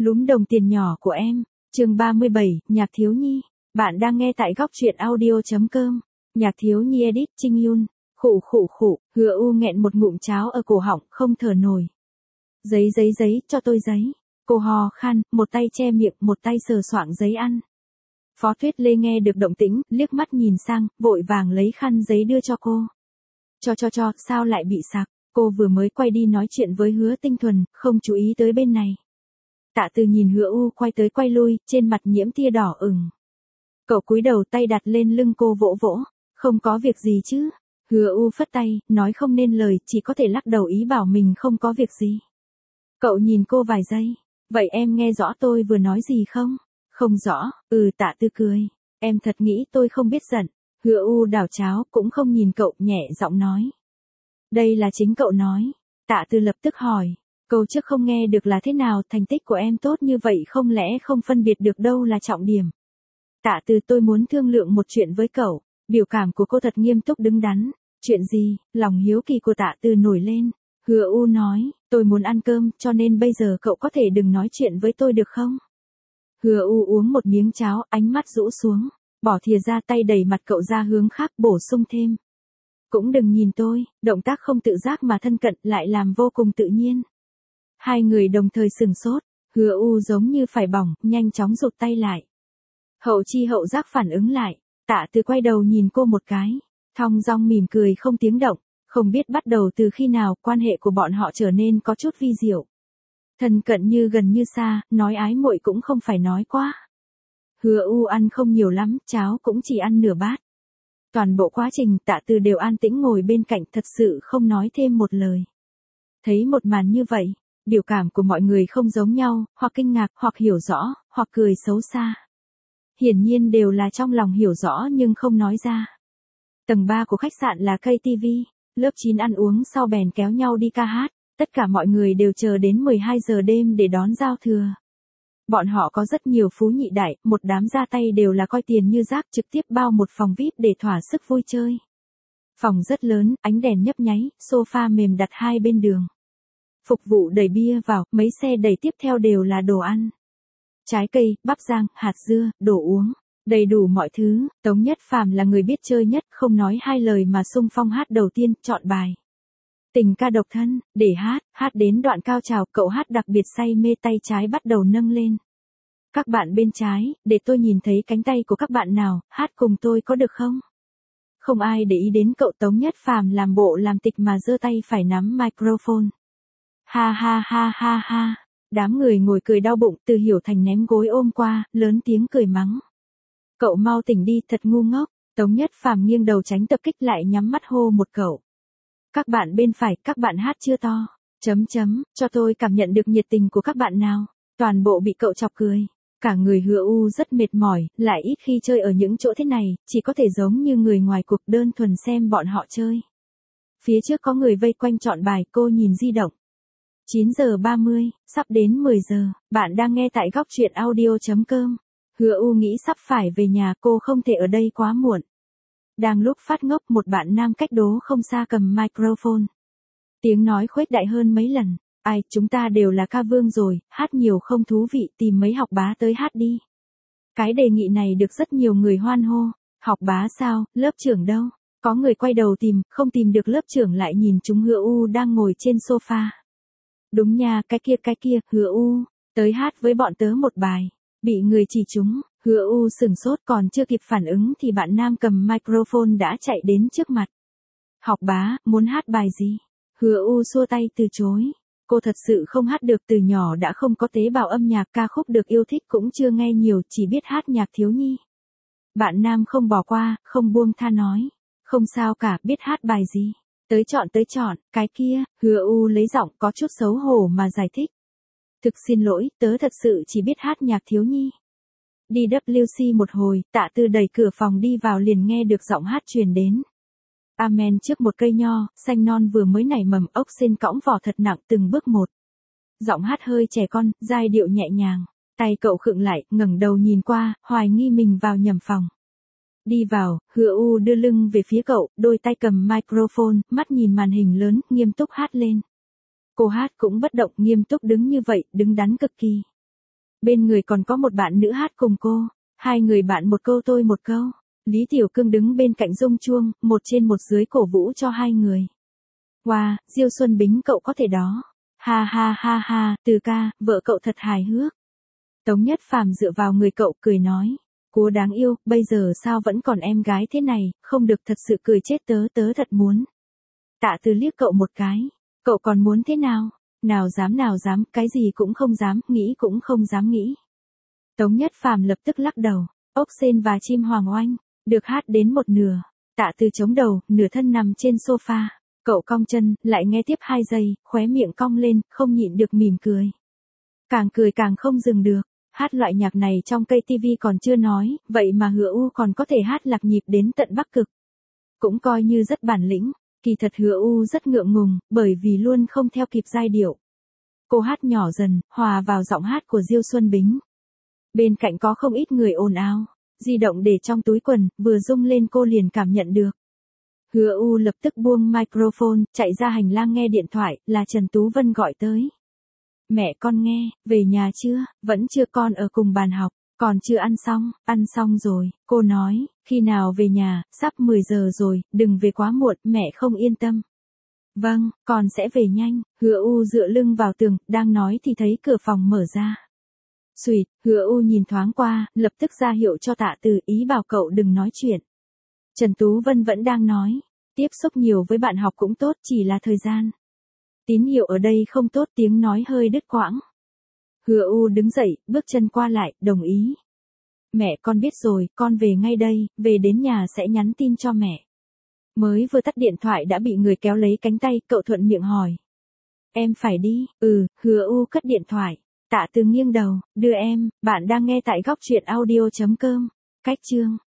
Lúm đồng tiền nhỏ của em. Chương 37, Nhạc Thiếu Nhi. Bạn đang nghe tại góc truyện audio.com. Nhạc Thiếu Nhi edit Trinh Yun. Khụ khụ khụ, Hứa U nghẹn một ngụm cháo ở cổ họng, không thở nổi. Giấy, cho tôi giấy. Cô hò khan, một tay che miệng, một tay sờ soạng giấy ăn. Phó Tuyết Lê nghe được động tĩnh, liếc mắt nhìn sang, vội vàng lấy khăn giấy đưa cho cô. Cho, sao lại bị sặc? Cô vừa mới quay đi nói chuyện với Hứa Tinh Thuần, không chú ý tới bên này. Tạ Từ nhìn Hứa U quay tới quay lui, trên mặt nhiễm tia đỏ ửng. Cậu cúi đầu tay đặt lên lưng cô vỗ vỗ, không có việc gì chứ? Hứa U phất tay, nói không nên lời, chỉ có thể lắc đầu ý bảo mình không có việc gì. Cậu nhìn cô vài giây, vậy em nghe rõ tôi vừa nói gì không? Không rõ, Tạ Từ cười, em thật nghĩ tôi không biết giận. Hứa U đảo cháo, cũng không nhìn cậu, nhẹ giọng nói. Đây là chính cậu nói. Tạ Từ lập tức hỏi, câu trước không nghe được là thế nào, thành tích của em tốt như vậy không lẽ không phân biệt được đâu là trọng điểm. Tạ Từ, tôi muốn thương lượng một chuyện với cậu. Biểu cảm của cô thật nghiêm túc đứng đắn. Chuyện gì? Lòng hiếu kỳ của Tạ Từ nổi lên. Hứa U nói, tôi muốn ăn cơm, cho nên bây giờ cậu có thể đừng nói chuyện với tôi được không? Hứa U uống một miếng cháo, ánh mắt rũ xuống, bỏ thìa ra, tay đẩy mặt cậu ra hướng khác, bổ sung thêm. Cũng đừng nhìn tôi, động tác không tự giác mà thân cận lại làm vô cùng tự nhiên. Hai người đồng thời sừng sốt, Hứa U giống như phải bỏng, nhanh chóng rụt tay lại. Hậu chi hậu giác phản ứng lại, Tạ Từ quay đầu nhìn cô một cái, thong dong mỉm cười không tiếng động, không biết bắt đầu từ khi nào quan hệ của bọn họ trở nên có chút vi diệu. Thân cận như gần như xa, nói ái muội cũng không phải nói quá. Hứa U ăn không nhiều lắm, cháo cũng chỉ ăn nửa bát. Toàn bộ quá trình Tạ Từ đều an tĩnh ngồi bên cạnh, thật sự không nói thêm một lời. Thấy một màn như vậy, biểu cảm của mọi người không giống nhau, hoặc kinh ngạc, hoặc hiểu rõ, hoặc cười xấu xa. Hiển nhiên đều là trong lòng hiểu rõ nhưng không nói ra. Tầng 3 của khách sạn là KTV, lớp 9 ăn uống sau bèn kéo nhau đi ca hát, tất cả mọi người đều chờ đến 12 giờ đêm để đón giao thừa. Bọn họ có rất nhiều phú nhị đại, một đám ra tay đều là coi tiền như rác, trực tiếp bao một phòng VIP để thỏa sức vui chơi. Phòng rất lớn, ánh đèn nhấp nháy, sofa mềm đặt hai bên đường. Phục vụ đẩy bia vào, mấy xe đẩy tiếp theo đều là đồ ăn. Trái cây, bắp rang, hạt dưa, đồ uống, đầy đủ mọi thứ. Tống Nhất Phàm là người biết chơi nhất, không nói hai lời mà xung phong hát đầu tiên, chọn bài. Tình ca độc thân, để hát đến đoạn cao trào, cậu hát đặc biệt say mê, tay trái bắt đầu nâng lên. Các bạn bên trái, để tôi nhìn thấy cánh tay của các bạn nào, hát cùng tôi có được không? Không ai để ý đến cậu. Tống Nhất Phàm làm bộ làm tịch mà giơ tay phải nắm microphone. Ha. Đám người ngồi cười đau bụng, Từ Hiểu Thành ném gối ôm qua, lớn tiếng cười mắng. Cậu mau tỉnh đi, thật ngu ngốc. Tống Nhất Phàm nghiêng đầu tránh tập kích, lại nhắm mắt hô một cậu. Các bạn bên phải, các bạn hát chưa to. Cho tôi cảm nhận được nhiệt tình của các bạn nào. Toàn bộ bị cậu chọc cười. Cả người Hứa U rất mệt mỏi, lại ít khi chơi ở những chỗ thế này, chỉ có thể giống như người ngoài cuộc đơn thuần xem bọn họ chơi. Phía trước có người vây quanh chọn bài, cô nhìn di động. 9 giờ 30, sắp đến 10 giờ, bạn đang nghe tại góc truyện audio.com. Hứa U nghĩ sắp phải về nhà, cô không thể ở đây quá muộn. Đang lúc phát ngốc, một bạn nam cách đó không xa cầm microphone. Tiếng nói khuếch đại hơn mấy lần. Ai, chúng ta đều là ca vương rồi, hát nhiều không thú vị, tìm mấy học bá tới hát đi. Cái đề nghị này được rất nhiều người hoan hô. Học bá sao, lớp trưởng đâu? Có người quay đầu tìm, không tìm được lớp trưởng lại nhìn chúng Hứa U đang ngồi trên sofa. Đúng nha, cái kia, Hứa U, tới hát với bọn tớ một bài. Bị người chỉ trúng, Hứa U sừng sốt, còn chưa kịp phản ứng thì bạn nam cầm microphone đã chạy đến trước mặt. Học bá, muốn hát bài gì? Hứa U xua tay từ chối. Cô thật sự không hát được, từ nhỏ đã không có tế bào âm nhạc, ca khúc được yêu thích cũng chưa nghe nhiều, chỉ biết hát nhạc thiếu nhi. Bạn nam không bỏ qua, không buông tha nói. Không sao cả, biết hát bài gì? Tới chọn, cái kia. Hứa U lấy giọng có chút xấu hổ mà giải thích. Thực xin lỗi, tớ thật sự chỉ biết hát nhạc thiếu nhi. Đi WC một hồi, Tạ Từ đẩy cửa phòng đi vào liền nghe được giọng hát truyền đến. Amen, trước một cây nho, xanh non vừa mới nảy mầm, ốc sên cõng vỏ thật nặng, từng bước một. Giọng hát hơi trẻ con, giai điệu nhẹ nhàng. Tay cậu khựng lại, ngẩng đầu nhìn qua, hoài nghi mình vào nhầm phòng. Đi vào, Hứa U đưa lưng về phía cậu, đôi tay cầm microphone, mắt nhìn màn hình lớn, nghiêm túc hát lên. Cô hát cũng bất động, nghiêm túc đứng như vậy, đứng đắn cực kỳ. Bên người còn có một bạn nữ hát cùng cô. Hai người bạn một câu tôi một câu. Lý Tiểu Cương đứng bên cạnh rung chuông, một trên một dưới cổ vũ cho hai người. Wow, Diêu Xuân Bính cậu có thể đó. Ha ha ha ha, Từ ca, vợ cậu thật hài hước. Tống Nhất Phàm dựa vào người cậu cười nói. Cú đáng yêu, bây giờ sao vẫn còn em gái thế này, không được thật sự cười chết tớ thật muốn. Tạ Từ liếc cậu một cái. Cậu còn muốn thế nào? Nào dám, cái gì cũng không dám, nghĩ cũng không dám nghĩ. Tống Nhất Phàm lập tức lắc đầu. Ốc sên và chim hoàng oanh, được hát đến một nửa. Tạ Từ chống đầu, nửa thân nằm trên sofa. Cậu cong chân, lại nghe tiếp 2 giây, khóe miệng cong lên, không nhịn được mỉm cười. Càng cười càng không dừng được. Hát loại nhạc này trong cây TV còn chưa nói, vậy mà Hứa U còn có thể hát lạc nhịp đến tận Bắc Cực. Cũng coi như rất bản lĩnh. Kỳ thật Hứa U rất ngượng ngùng, bởi vì luôn không theo kịp giai điệu. Cô hát nhỏ dần, hòa vào giọng hát của Diêu Xuân Bính. Bên cạnh có không ít người ồn ào. Di động để trong túi quần, vừa rung lên cô liền cảm nhận được. Hứa U lập tức buông microphone, chạy ra hành lang nghe điện thoại, là Trần Tú Vân gọi tới. Mẹ con nghe, về nhà chưa? Vẫn chưa, con ở cùng bàn học, còn chưa ăn xong rồi, cô nói, khi nào về nhà, sắp 10 giờ rồi, đừng về quá muộn, mẹ không yên tâm. Vâng, con sẽ về nhanh. Hứa U dựa lưng vào tường, đang nói thì thấy cửa phòng mở ra. Xuỵt, Hứa U nhìn thoáng qua, lập tức ra hiệu cho Tạ Từ, ý bảo cậu đừng nói chuyện. Trần Tú Vân vẫn đang nói, tiếp xúc nhiều với bạn học cũng tốt, chỉ là thời gian. Tín hiệu ở đây không tốt, tiếng nói hơi đứt quãng. Hứa U đứng dậy, bước chân qua lại, đồng ý. Mẹ con biết rồi, con về ngay đây, về đến nhà sẽ nhắn tin cho mẹ. Mới vừa tắt điện thoại đã bị người kéo lấy cánh tay, cậu thuận miệng hỏi. Em phải đi, Hứa U cất điện thoại. Tạ Từ nghiêng đầu, đưa em, bạn đang nghe tại góc truyện audio.com. Cách chương.